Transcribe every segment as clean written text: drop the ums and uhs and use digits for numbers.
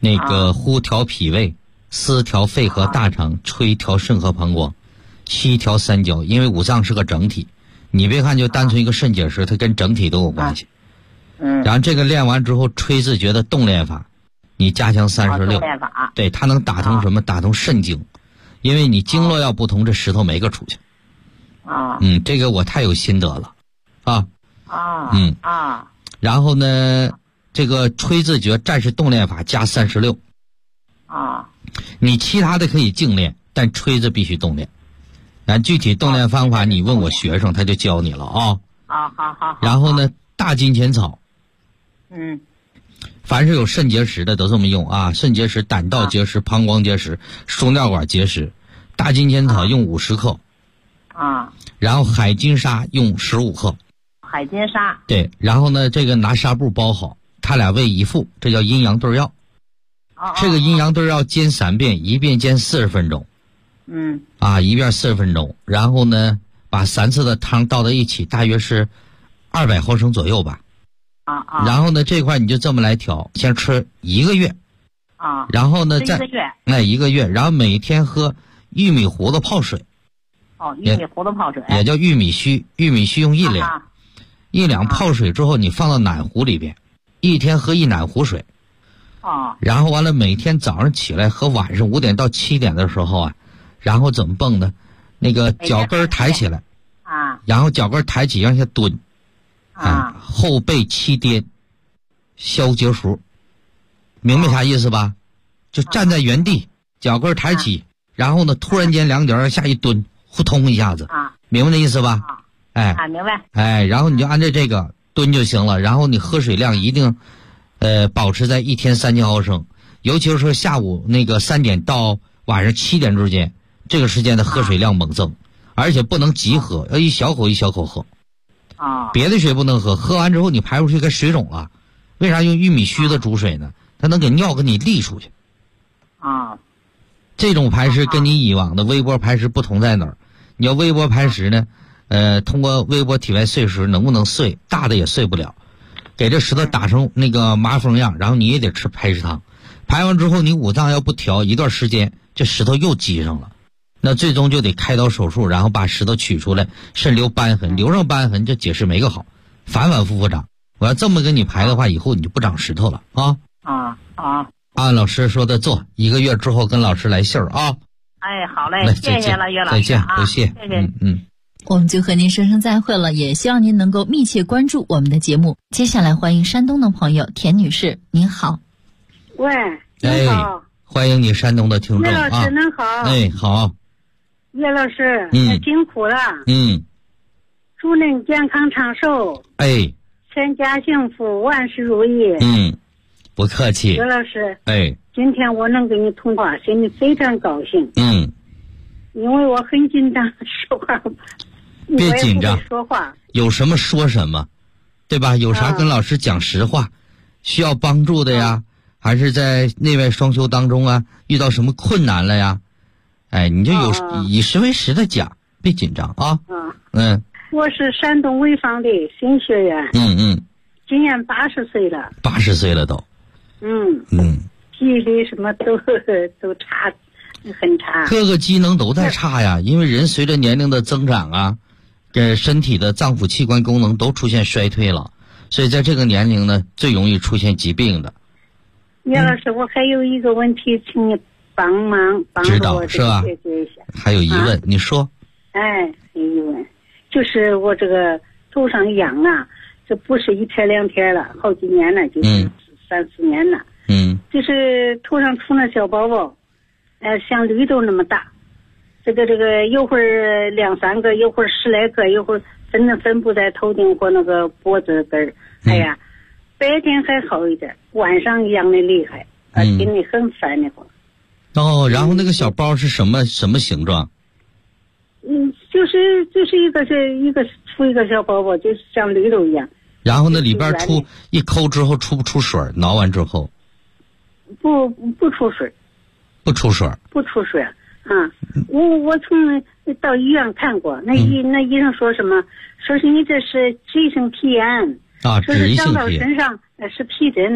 那个呼调脾胃，丝调肺和大肠，吹调肾和膀胱，吸调三焦。因为五脏是个整体，你别看就单纯一个肾结石，它跟整体都有关系。然后这个练完之后，吹字诀的动练法，你加强36，对，它能打通什么？打通肾经，因为你经络要不通，这石头没个出去。这个我太有心得了，然后呢，这个吹字诀战士动练法加36。你其他的可以静练，但吹字必须动练。具体动练方法你问我学生，他就教你了啊。 好。 然后呢，大金钱草。凡是有肾结石的都这么用啊，肾结石、胆道结石、膀胱结石、输尿管结石，大金钱草用50克。然后海金沙用15克。 海金沙。 对，然后呢，这个拿纱布包好，它俩为一副，这叫阴阳对药。这个阴阳对药煎3遍，一遍煎40分钟。一遍40分钟，然后呢，把3次的汤倒在一起，大约是200毫升左右吧。然后呢，这块你就这么来调，先吃1个月。然后呢，再1个月，然后每天喝玉米糊的泡水。 玉米糊的泡水也叫玉米须，玉米须用1两，1两泡水之后，你放到暖壶里边，一天喝1暖壶水。然后完了，每天早上起来和晚上5点到7点的时候啊，然后怎么蹦呢？那个脚跟抬起来，然后脚跟抬起让下蹲，后背7颠，消结束，明白啥意思吧？就站在原地，脚跟抬起，然后呢，突然间2脚让下一蹲，呼通一下子，明白那意思吧？ 明白。 然后你就按照这个蹲就行了，然后你喝水量一定保持在1天3000毫升，尤其是说下午那个3点到晚上7点之间，这个时间的喝水量猛增，而且不能急喝，要一小口一小口喝。别的水不能喝，喝完之后你排出去该水肿了。为啥用玉米须的煮水呢？它能给尿给你沥出去。这种排石跟你以往的微波排石不同在哪儿？你要微波排石呢，通过微波体外碎石能不能碎？大的也碎不了。给这石头打成那个麻风样，然后你也得吃排石汤。排完之后，你五脏要不调一段时间，这石头又积上了，那最终就得开刀手术，然后把石头取出来，肾留瘢痕，留上瘢痕，这解释没个好，反反复复长。我要这么跟你排的话，以后你就不长石头了啊！按老师说的做，1个月之后跟老师来信儿啊！ 好嘞，谢谢了，岳老师， 再见，不谢， 谢谢。 我们就和您说声再会了，也希望您能够密切关注我们的节目。接下来欢迎山东的朋友田女士，您好。 喂，你好。 欢迎你山东的听众啊。 岳老师您好。 好。 岳老师，辛苦了。祝您健康长寿。全家幸福，万事如意。 不客气。 岳老师。今天我能跟你通话，心里非常高兴。因为我很紧张，说话别紧张， 说话有什么说什么，对吧？有啥跟老师讲实话，需要帮助的呀，还是在内外双修当中啊，遇到什么困难了呀？你就以实为实的讲，别紧张啊。 我是山东潍坊的新学员。今年80岁了。 80岁了都。 记忆力什么都差。很差， 各个机能都在差呀，因为人随着年龄的增长啊，身体的脏腑器官功能都出现衰退了，所以在这个年龄呢，最容易出现疾病的。 岳老师，我还有一个问题，请你帮忙知道是吧？ 解决一下。 还有疑问，你说。 有疑问，就是我这个头上痒啊，这不是1天2天了，好几年了，就是3、4年了。就是头上出那小包包。像绿豆那么大，这个一会儿2、3个，一会儿10来个，一会儿分布在头顶或那个脖子根儿。白天还好一点，晚上痒的厉害，心里很烦那会儿。 然后那个小包是什么形状？ 就是一个出一个小包包，就是像绿豆一样。 然后那里边一抠之后出不出水？挠完之后？ 不出水。 不出水。 我从到医院看过，那医生说什么？说是你这是脂性皮炎，说是长到身上是皮疹，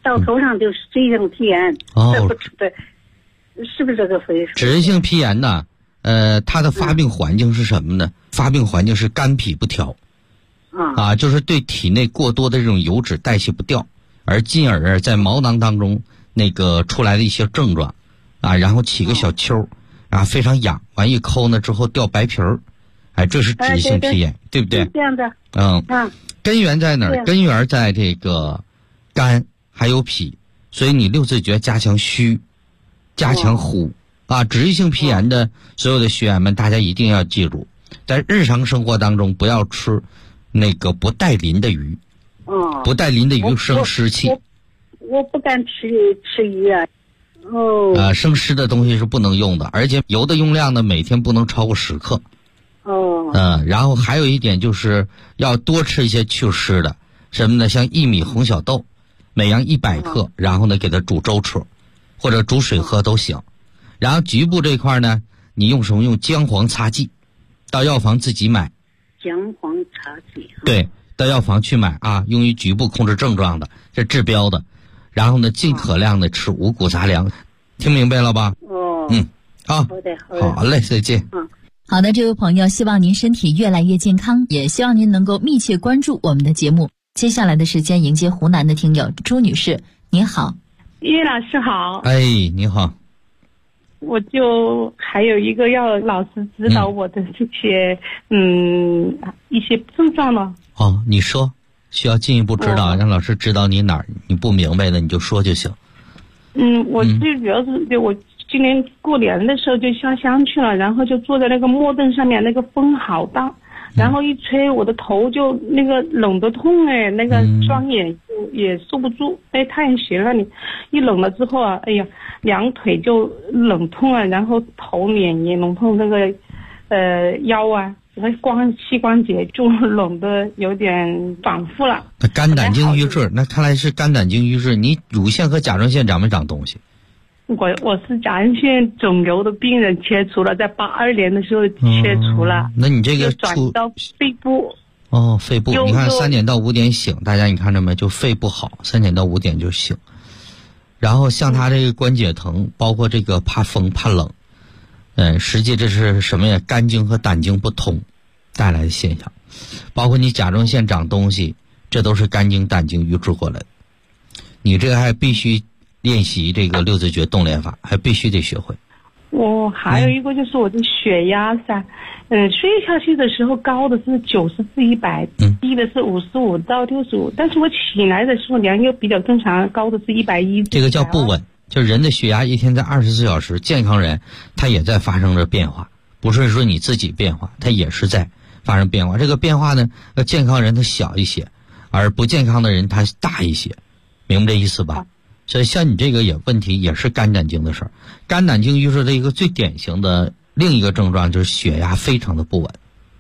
到头上就是脂溢性皮炎。 哦， 对，是不是这个肺？ 脂溢性皮炎呢？它的发病环境是什么呢？发病环境是肝脾不调。就是对体内过多的这种油脂代谢不掉，而进而在毛囊当中那个出来的一些症状，然后起个小丘，非常痒，完一抠呢之后掉白皮儿，这是脂溢性皮炎，对不对？ 这样的。 根源在哪儿？根源在这个肝还有脾，所以你六字诀加强虚，加强呼。脂溢性皮炎的所有的学员们，大家一定要记住，在日常生活当中不要吃那个不带鳞的鱼。不带鳞的鱼生湿气。 我不敢吃鱼啊。 生湿的东西是不能用的，而且油的用量呢，每天不能超过10克。然后还有一点就是要多吃一些祛湿的，什么呢？像薏米、红小豆，每样100克，然后呢给它煮粥吃，或者煮水喝都行。然后局部这块呢，你用什么？用姜黄擦剂，到药房自己买。 姜黄擦剂。 对，到药房去买用于局部控制症状的，这治标的。然后呢，尽可量的吃五谷杂粮，听明白了吧？好的，好嘞，再见。 好的，这位朋友，希望您身体越来越健康，也希望您能够密切关注我们的节目。接下来的时间迎接湖南的听友朱女士，您好。 叶老师好。 你好。 我就还有一个要老师指导我的这些一些症状呢。 你说需要进一步指导，让老师指导你哪儿你不明白的你就说就行。 我最主要是我今年过年的时候就下乡去了，然后就坐在那个木凳上面，那个风好大，然后一吹我的头就那个冷得痛那个双眼也受不住，太阳穴那里一冷了之后两腿就冷痛然后头脸也冷痛，那个腰那膝关节就冷得有点反复了。 肝胆经瘀滞，那看来是肝胆经瘀滞。你乳腺和甲状腺长没长东西？ 我是甲状腺肿瘤的病人，切除了，在82年的时候切除了。 那你这个转到肺部。 肺部，你看3点到5点醒，大家你看着没？就肺不好，3点到5点就醒。然后像他这个关节疼，包括这个怕风怕冷，实际这是什么呀？肝经和胆经不通带来的现象。包括你甲状腺长东西，这都是肝经胆经瘀滞过来的。你这个还必须练习这个六字诀动练法，还必须得学会。 我还有一个就是我的血压睡下去的时候高的是90/100，低的是55到65，但是我起来的时候量又比较正常，高的是110。这个叫不稳，就是人的血压一天在24小时，健康人他也在发生着变化，不是说你自己变化，他也是在发生变化。这个变化呢，健康人他小一些，而不健康的人他大一些，明白这意思吧？所以像你这个问题也是肝胆经的事儿。肝胆经瘀滞的一个最典型的另一个症状就是血压非常的不稳。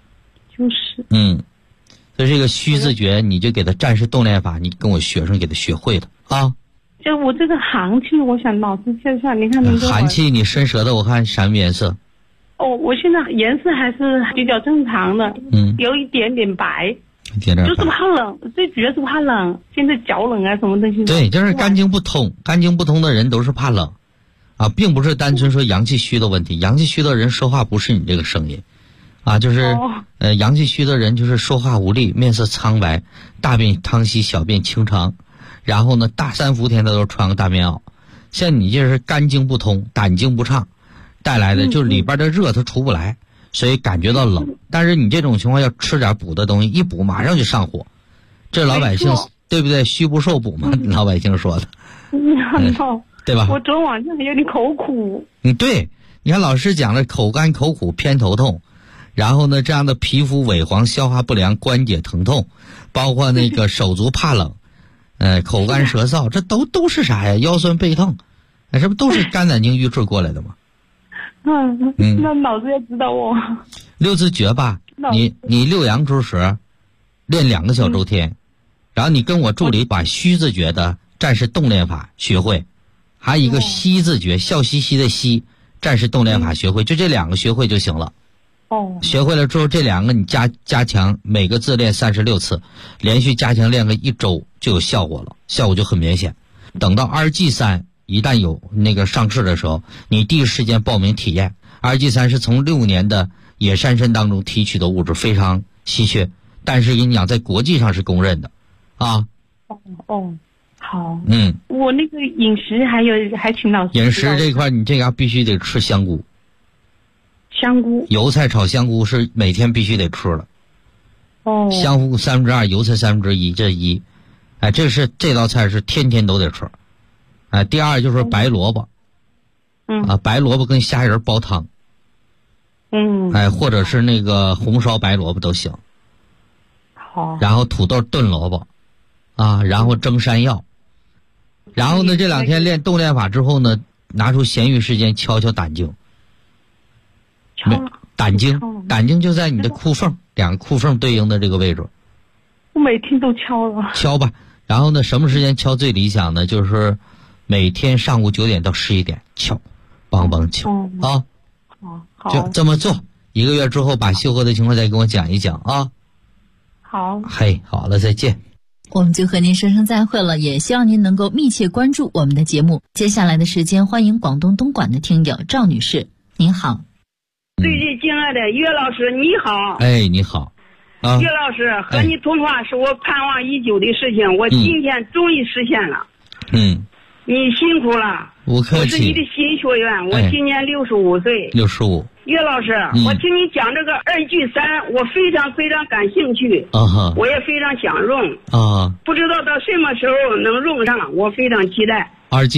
所以这个虚字诀你就给他战士动练法，你跟我学生给他学会的就我这个寒气，我想老师介绍，你看寒气你伸舌头，我看什么颜色？ 我现在颜色还是比较正常的，有一点点白。就是怕冷，最主要是怕冷，现在脚冷什么东西。 对，就是肝经不通，肝经不通的人都是怕冷并不是单纯说阳气虚的问题。阳气虚的人说话不是你这个声音就是阳气虚的人就是说话无力，面色苍白，大便溏稀，小便清长，然后呢大3伏天他都穿个大棉袄。像你这是肝经不通，胆经不畅带来的，就是里边的热它出不来，所以感觉到冷。但是你这种情况要吃点补的东西，一补马上就上火。这老百姓对不对？虚不受补嘛，老百姓说的。对吧？ 我昨晚上有点口苦。 对，你看老师讲的口干口苦偏头痛，然后呢这样的皮肤萎黄消化不良关节疼痛，包括那个手足怕冷口干舌燥，这都是啥呀？腰酸背痛，这不都是肝胆经瘀滞过来的吗？ 那老师要指导我六字诀吧。你6阳之时练2个小周天，然后你跟我助理把虚字诀的战士动练法学会，还有一个息字诀，笑嘻嘻的息，战士动练法学会，就这2个学会就行了。学会了之后，这2个你加强，每个字练36次，连续加强练个1周就有效果了，效果就很明显。 等到RG3一旦有那个上市的时候，你第一时间报名体验。RG3是从6年的野山参当中提取的物质，非常稀缺，但是跟你讲在国际上是公认的啊。 好。我那个饮食还请老师。 饮食这块你这个必须得吃香菇。 香菇。 油菜炒香菇是每天必须得吃的。香菇2/3，油菜1/3，这一。这道菜是天天都得吃。第二就是白萝卜。白萝卜跟虾仁煲汤。或者是那个红烧白萝卜都行。 好。 然后土豆炖萝卜。然后蒸山药。然后呢，这2天练动练法之后呢，拿出闲余时间敲敲胆经。胆经就在你的裤缝，2个裤缝对应的这个位置。 我每天都敲了。敲吧。然后呢，什么时间敲最理想呢？就是每天上午9点到11点敲，梆梆敲啊。 好。 就这么做，1个月之后把秀禾的情况再跟我讲一讲啊。 好。 好了，再见。 我们就和您说声再会了，也希望您能够密切关注我们的节目。接下来的时间，欢迎广东东莞的听友赵女士，您好。 最近敬爱的岳老师，你好。 你好。 岳老师，和你通话是我盼望已久的事情，我今天终于实现了。你辛苦了。 不客气。 我是你的新学员，我今年65岁。 65。 岳老师，我听你讲这个2G3，我非常非常感兴趣。我也非常想用。不知道到什么时候能用上，我非常期待。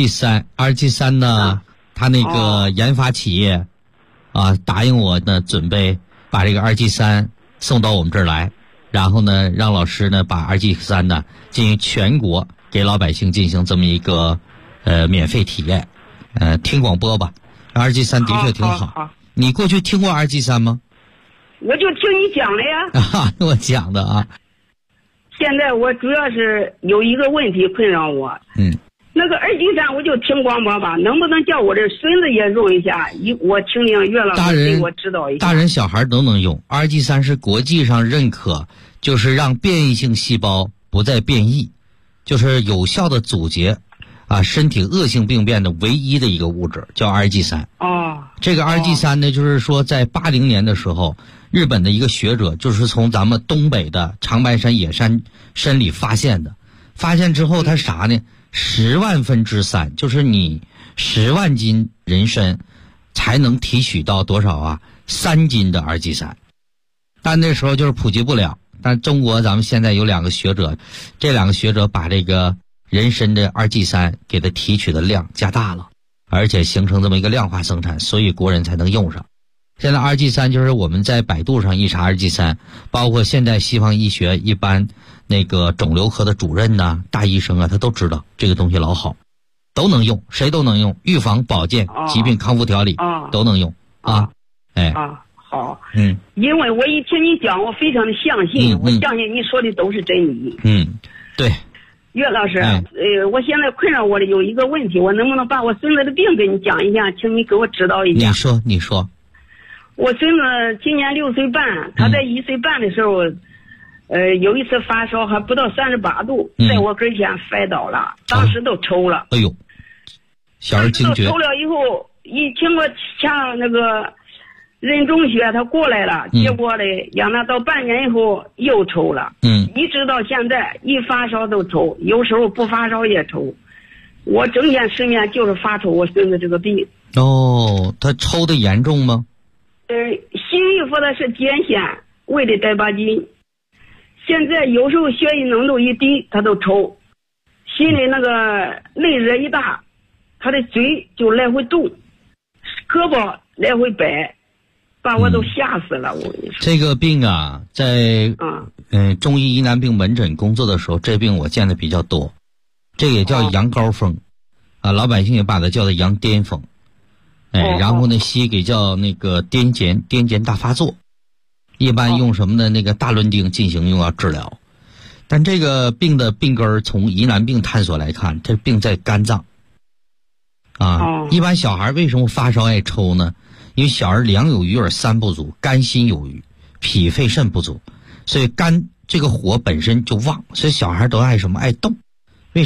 RG3呢，他那个研发企业答应我呢，准备把这个2G3送到我们这儿来，然后呢，让老师呢把2G3呢进行全国给老百姓进行这么一个免费体验。听广播吧，2G3的确挺好。你过去听过2G3吗？ 我就听你讲了呀。 我讲的啊。 现在我主要是有一个问题困扰我。那个2G3我就听广播吧，能不能叫我这孙子也用一下？我听听岳老师给我指导一下。 大人小孩都能用。2G3是国际上认可，就是让变异性细胞不再变异，就是有效的阻截身体恶性病变的唯一的一个物质，叫 2G3。这个 2G3呢，就是说在80年的时候，日本的一个学者就是从咱们东北的长白山野山参里发现的。发现之后他啥呢？10万分之3，就是你10万斤人参才能提取到多少3斤的2G3。但那时候就是普及不了。但中国咱们现在有2个学者，这2个学者把这个人参的2G3给它提取的量加大了，而且形成这么一个量化生产，所以国人才能用上。现在 2G3 就是我们在百度上一查 2G3，包括现代西方医学一般那个肿瘤科的主任大医生他都知道这个东西老好，都能用，谁都能用，预防保健疾病康复调理都能用好。 因为我一听你讲，我非常的相信，我相信你说的都是真理。 对。 岳老师，我现在困扰我的有一个问题，我能不能把我孙子的病给你讲一下，请你给我指导一下。 你说。 我孙子今年6岁半，他在1岁半的时候，有一次发烧还不到38度，在我跟前摔倒了，当时都抽了。 哎呦，小儿惊厥。 抽了以后，一经过像那个任中学他过来了，结果嘞，让他到半年以后又抽了。一直到现在，一发烧都抽，有时候不发烧也抽。我整天失眠就是发愁我孙子这个病。 他抽的严重吗？ 西医说的是癫痫，胃的带把筋。现在有时候血液浓度一低，他都抽。心里那个内热一大，他的嘴就来回动，胳膊来回摆，把我都吓死了。我跟你说， 这个病在中医疑难病门诊工作的时候，这病我见的比较多。这也叫羊羔风老百姓也把它叫做羊癫风。然后呢，西医给叫那个癫痫大发作，一般用什么呢？那个大伦丁进行用药治疗。但这个病的病根从疑难病探索来看，这病在肝脏一般小孩为什么发烧爱抽呢？因为小儿两有余而三不足，肝心有余，脾肺肾不足，所以肝这个火本身就旺，所以小孩都爱什么？爱动。为啥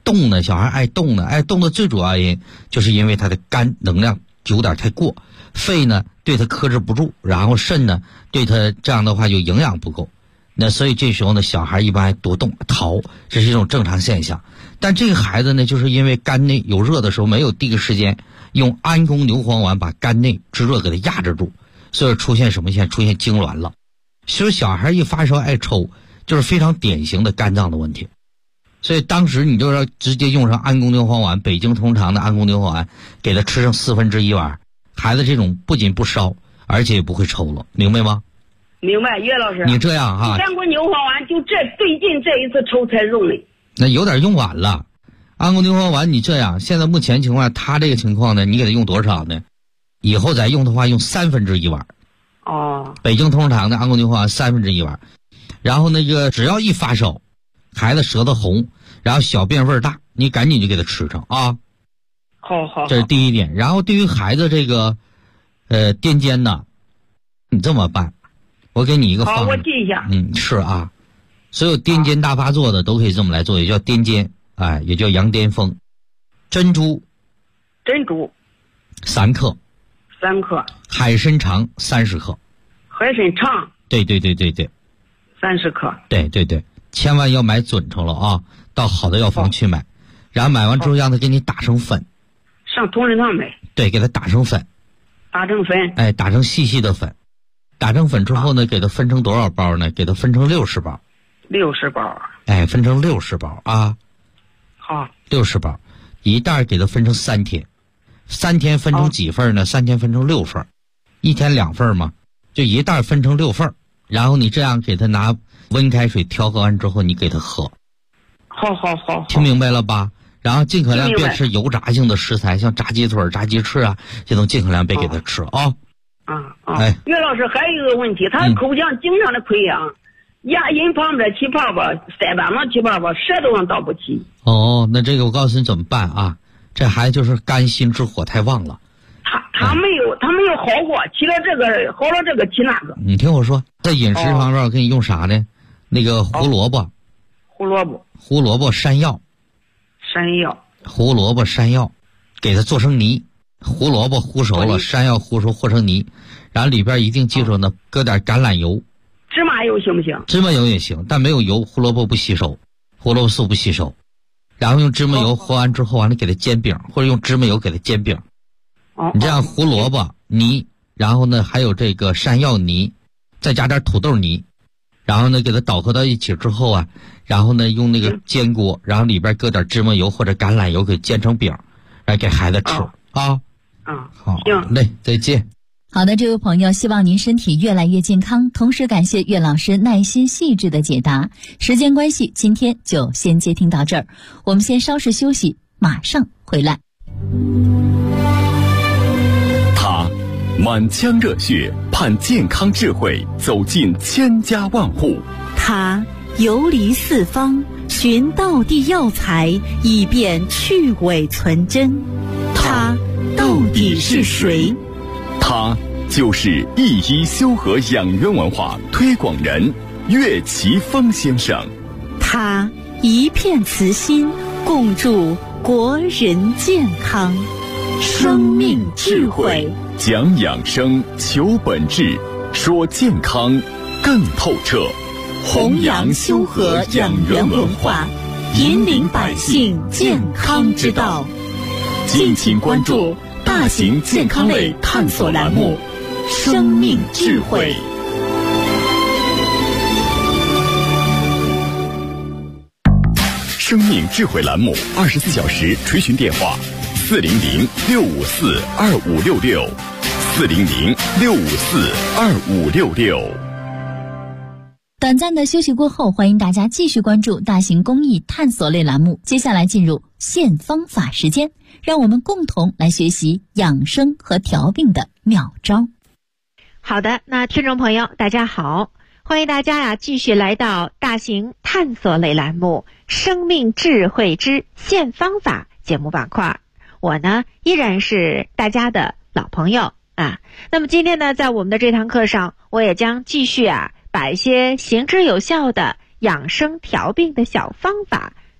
动呢，小孩爱动呢，爱动的最主要原因就是因为他的肝能量有点太过，肺呢对他克制不住，然后肾呢对他这样的话就营养不够，那所以这时候呢小孩一般多动逃，这是一种正常现象。但这个孩子呢就是因为肝内有热的时候没有第一个时间用安宫牛黄丸把肝内之热给它压制住，所以出现什么现象？出现痉挛了。其实小孩一发烧爱抽就是非常典型的肝脏的问题，所以当时你就要直接用上安宫牛黄丸，北京通常的安宫牛黄丸，给他吃上1/4碗，孩子这种不仅不烧而且也不会抽了，明白吗？ 明白，岳老师。 你这样哈， 安宫牛黄丸就最近这一次抽才用的， 那有点用晚了。安宫牛黄丸你这样，现在目前情况他这个情况呢，你给他用多少呢？以后再用的话用1/3碗。 哦， 北京通常的安宫牛黄丸1/3碗。然后那个只要一发烧，孩子舌头红，然后小便味大，你赶紧就给他吃上啊。 好， 这是第一点。然后对于孩子这个癫痫呢，你这么办，我给你一个方案。 好，我记一下。 是啊，所有癫痫大发作的都可以这么来做，也叫癫痫，也叫羊癫疯。珍珠3克，海参肠30克。 海参肠。 对 30克。 对，千万要买准成了啊，到好的药房去买，然后买完之后让他给你打成粉。 上同仁堂买。 对，给他打成粉。 打成细细的粉。打成粉之后呢，给他分成多少包呢？给他分成60包。 60包。 分成60包啊。 好。 60包，一袋给他分成3天，3天分成几份呢？3天分成6份，1天2份嘛，就一袋分成6份。然后你这样给他拿温开水调和完之后，你给他喝。 好， 听明白了吧？然后尽可量别吃油炸性的食材，像炸鸡腿、炸鸡翅啊，这种尽可量别给他吃啊。 岳老师还有一个问题，他口腔经常的溃疡，牙龈旁边起泡泡，腮帮子起泡泡，舌头上倒不起。 那这个我告诉你怎么办啊？这孩子就是肝心之火太旺了。 他没有好过，起了这个好了这个起那个。 你听我说，在饮食方面我给你用啥呢？那个胡萝卜山药，胡萝卜山药，给它做成泥。胡萝卜烀熟了，山药烀熟和成泥，然后里边一定记住呢，搁点橄榄油。 芝麻油行不行？ 芝麻油也行，但没有油，胡萝卜不吸收，胡萝卜素不吸收。然后用芝麻油和完之后，完了给它煎饼，或者用芝麻油给它煎饼。你这样胡萝卜泥，然后呢还有这个山药泥，再加点土豆泥，然后呢给它捣合到一起之后然后呢用那个煎锅，然后里边搁点芝麻油或者橄榄油给煎成饼，来给孩子吃啊。好嘞，再见。 好的，这位朋友，希望您身体越来越健康，同时感谢岳老师耐心细致的解答。时间关系，今天就先接听到这儿，我们先稍事休息，马上回来。 他满腔热血盼健康智慧走进千家万户， 他游离四方寻道地药材以便去伪存真，他到底是谁？ 他就是一医修和养元文化推广人岳奇峰先生。 他一片慈心共筑国人健康，生命智慧， 讲养生求本质，说健康更透彻， 弘扬修和养元文化，引领百姓健康之道。 敬请关注大型健康类探索栏目《生命智慧》。生命智慧栏目24小时垂询电话：400-654-2566，400-654-2566。 短暂的休息过后，欢迎大家继续关注大型公益探索类栏目。接下来进入现方法时间，让我们共同来学习养生和调病的妙招。 好的，那听众朋友大家好，欢迎大家继续来到大型探索类栏目生命智慧之现方法节目板块。我呢依然是大家的老朋友那么今天呢，在我们的这堂课上，我也将继续把一些行之有效的养生调病的小方法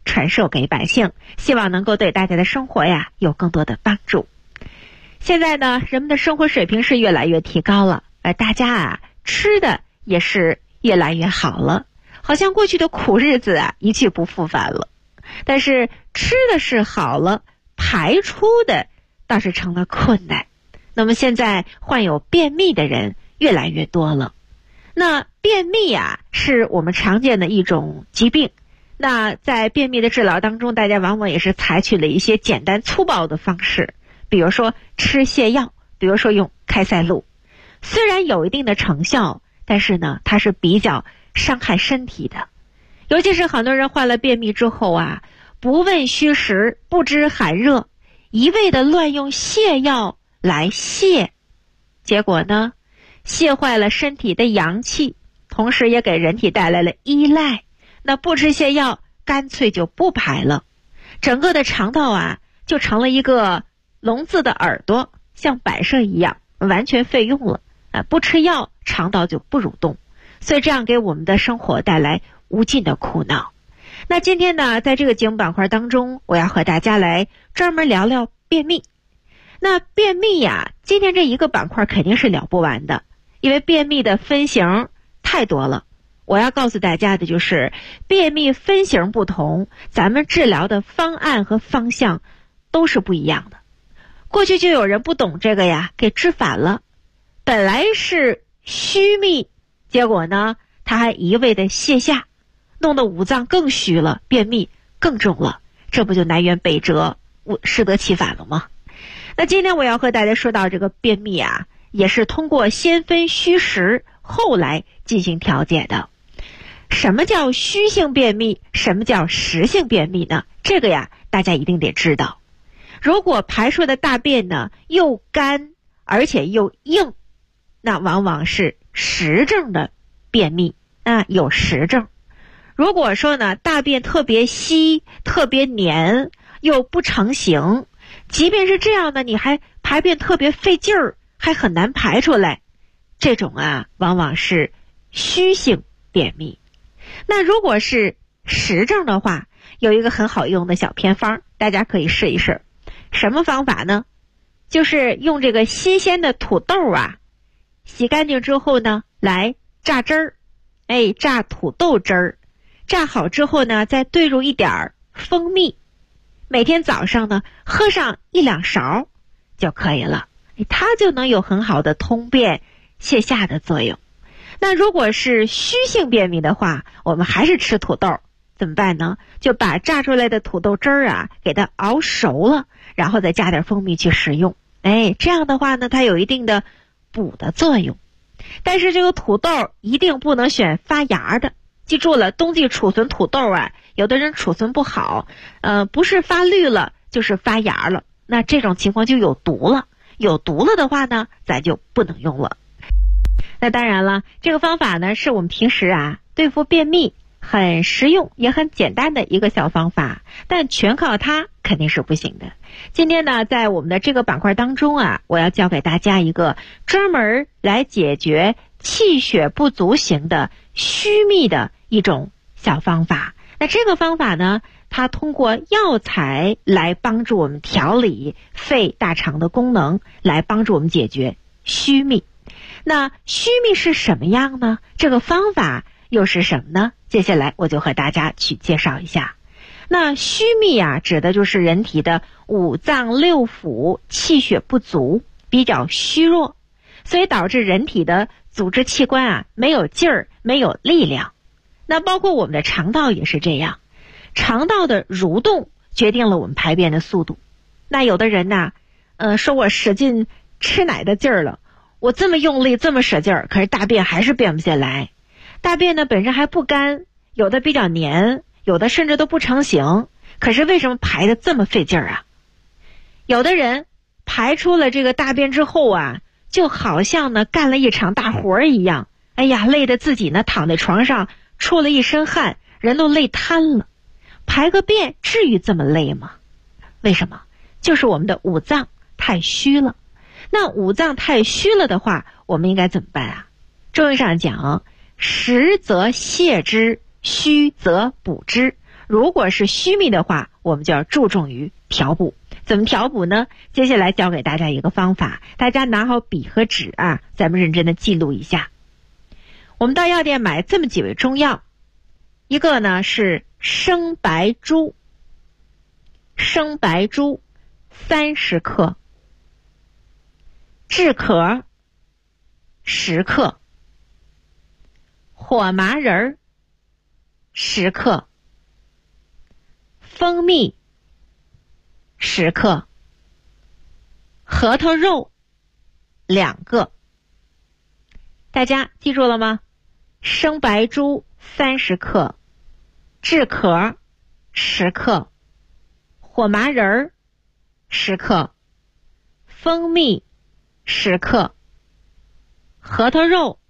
传授给百姓，希望能够对大家的生活呀有更多的帮助。现在呢，人们的生活水平是越来越提高了，大家啊吃的也是越来越好了，好像过去的苦日子啊一去不复返了。但是吃的是好了，排出的倒是成了困难。那么现在患有便秘的人越来越多了。那便秘啊是我们常见的一种疾病，那在便秘的治疗当中，大家往往也是采取了一些简单粗暴的方式，比如说吃泻药，比如说用开塞露。虽然有一定的成效，但是呢它是比较伤害身体的。尤其是很多人患了便秘之后啊，不问虚实，不知寒热，一味的乱用泻药来泻，结果呢泻坏了身体的阳气，同时也给人体带来了依赖。那不吃泻药，干脆就不排了，整个的肠道啊就成了一个聋子的耳朵，像摆设一样完全废用了。不吃药，肠道就不蠕动，所以这样给我们的生活带来无尽的苦恼。那今天呢，在这个节目板块当中，我要和大家来专门聊聊便秘。那便秘呀，今天这一个板块肯定是聊不完的，因为便秘的分型太多了。我要告诉大家的就是，便秘分型不同，咱们治疗的方案和方向都是不一样的。过去就有人不懂这个呀，给治反了。本来是虚秘，结果呢他还一味的泻下，弄得五脏更虚了，便秘更重了，这不就南辕北辙，适得其反了吗？那今天我要和大家说到这个便秘啊，也是通过先分虚实后来进行调节的。什么叫虚性便秘，什么叫实性便秘呢？这个呀大家一定得知道。如果排出的大便呢又干而且又硬，那往往是实症的便秘，有实症。如果说呢大便特别稀特别黏又不成形，即便是这样的，你还排便特别费劲儿，还很难排出来，这种啊往往是虚性便秘。那如果是实症的话，有一个很好用的小偏方，大家可以试一试。什么方法呢？就是用这个新鲜的土豆啊，洗干净之后呢来榨汁儿，榨土豆汁儿。榨好之后呢，再兑入一点蜂蜜，每天早上呢喝上1-2勺就可以了，它就能有很好的通便泻下的作用。那如果是虚性便秘的话，我们还是吃土豆，怎么办呢？就把榨出来的土豆汁儿啊给它熬熟了，然后再加点蜂蜜去食用。这样的话呢，它有一定的补的作用。但是这个土豆一定不能选发芽的，记住了，冬季储存土豆啊，有的人储存不好，不是发绿了就是发芽了，那这种情况就有毒了。有毒了的话呢，咱就不能用了。那当然了，这个方法呢是我们平时啊对付便秘很实用也很简单的一个小方法，但全靠它肯定是不行的。今天呢，在我们的这个板块当中啊，我要教给大家一个专门来解决气血不足型的虚秘的一种小方法。那这个方法呢，它通过药材来帮助我们调理肺大肠的功能，来帮助我们解决虚秘。那虚秘是什么样呢？这个方法又是什么呢？接下来我就和大家去介绍一下。那虚秘啊，指的就是人体的五脏六腑气血不足，比较虚弱，所以导致人体的组织器官啊没有劲儿，没有力量。那包括我们的肠道也是这样，肠道的蠕动决定了我们排便的速度。那有的人呢，说我使劲吃奶的劲儿了，我这么用力这么使劲儿，可是大便还是便不下来。大便呢本身还不干，有的比较黏，有的甚至都不成形，可是为什么排得这么费劲儿啊？有的人排出了这个大便之后啊，就好像呢干了一场大活一样，累得自己呢躺在床上出了一身汗，人都累瘫了。排个便至于这么累吗？为什么？就是我们的五脏太虚了。那五脏太虚了的话，我们应该怎么办啊？中医上讲，实则泻之，虚则补之， 如果是虚秘的话，我们就要注重于调补。怎么调补呢？接下来教给大家一个方法，大家拿好笔和纸啊，咱们认真的记录一下。我们到药店买这么几味中药，一个呢是生白术，生白术30克，炙壳10克，火麻仁10克，蜂蜜10克，核桃肉2个。大家记住了吗？生白术30克，炙壳10克，火麻仁10克，蜂蜜10克，核桃肉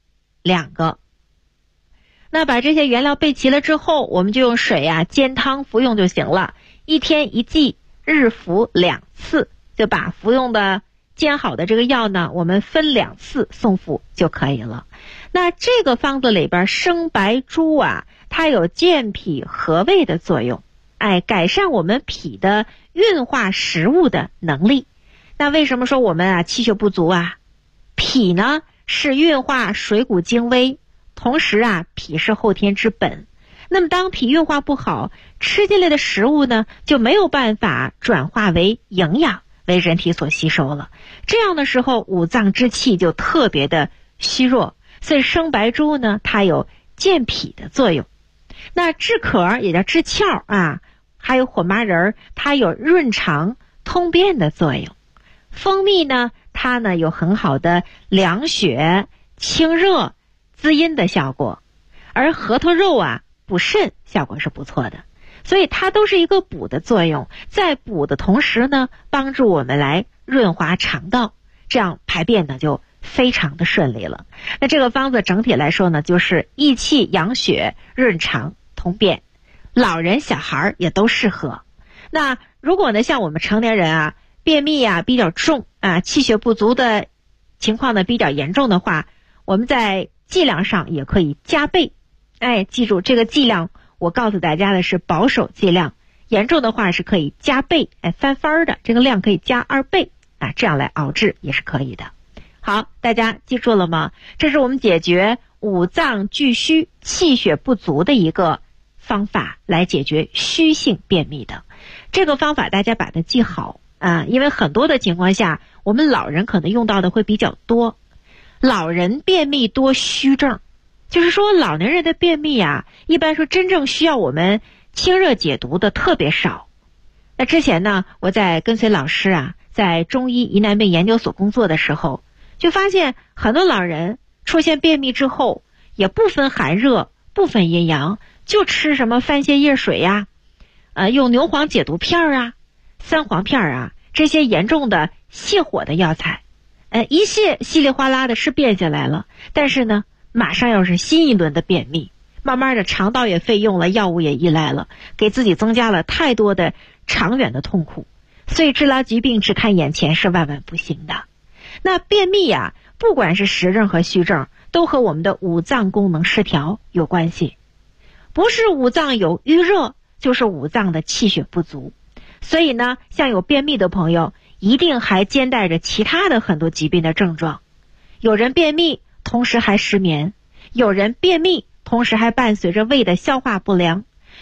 2个。那把这些原料备齐了之后，我们就用水啊煎汤服用就行了。1天1剂，日服2次，就把服用的煎好的这个药呢，我们分2次送服就可以了。那这个方子里边生白术啊，它有健脾和胃的作用，改善我们脾的运化食物的能力。那为什么说我们啊气血不足啊？脾呢是运化水谷精微，同时啊脾是后天之本。那么当脾运化不好，吃进来的食物呢就没有办法转化为营养，为人体所吸收了。这样的时候五脏之气就特别的虚弱，所以生白术呢它有健脾的作用。那炙壳也叫炙窍啊，还有火麻仁它有润肠通便的作用。蜂蜜呢它呢有很好的凉血清热滋阴的效果，而核桃肉啊补肾效果是不错的，所以它都是一个补的作用，在补的同时呢帮助我们来润滑肠道，这样排便呢就非常的顺利了。那这个方子整体来说呢就是益气养血润肠通便，老人小孩也都适合。那如果呢像我们成年人啊便秘啊比较重啊，气血不足的情况呢比较严重的话，我们在剂量上也可以加倍。记住这个剂量我告诉大家的是保守剂量，严重的话是可以加倍，翻番的，这个量可以加2倍啊，这样来熬制也是可以的。好，大家记住了吗？这是我们解决五脏俱虚气血不足的一个方法，来解决虚性便秘的。这个方法大家把它记好啊，因为很多的情况下我们老人可能用到的会比较多。老人便秘多虚症，就是说老年人的便秘啊，一般说真正需要我们清热解毒的特别少。那之前呢我在跟随老师啊在中医疑难病研究所工作的时候，就发现很多老人出现便秘之后也不分寒热不分阴阳，就吃什么番泻叶水呀用牛黄解毒片啊三黄片啊，这些严重的泻火的药材，一泻稀里哗啦的是便下来了，但是呢马上要是新一轮的便秘，慢慢的肠道也费用了，药物也依赖了，给自己增加了太多的长远的痛苦，所以治疗疾病只看眼前是万万不行的。那便秘啊不管是实症和虚症，都和我们的五脏功能失调有关系，不是五脏有淤热，就是五脏的气血不足。所以呢像有便秘的朋友一定还兼带着其他的很多疾病的症状，有人便秘同时还失眠，有人便秘同时还伴随着胃的消化不良，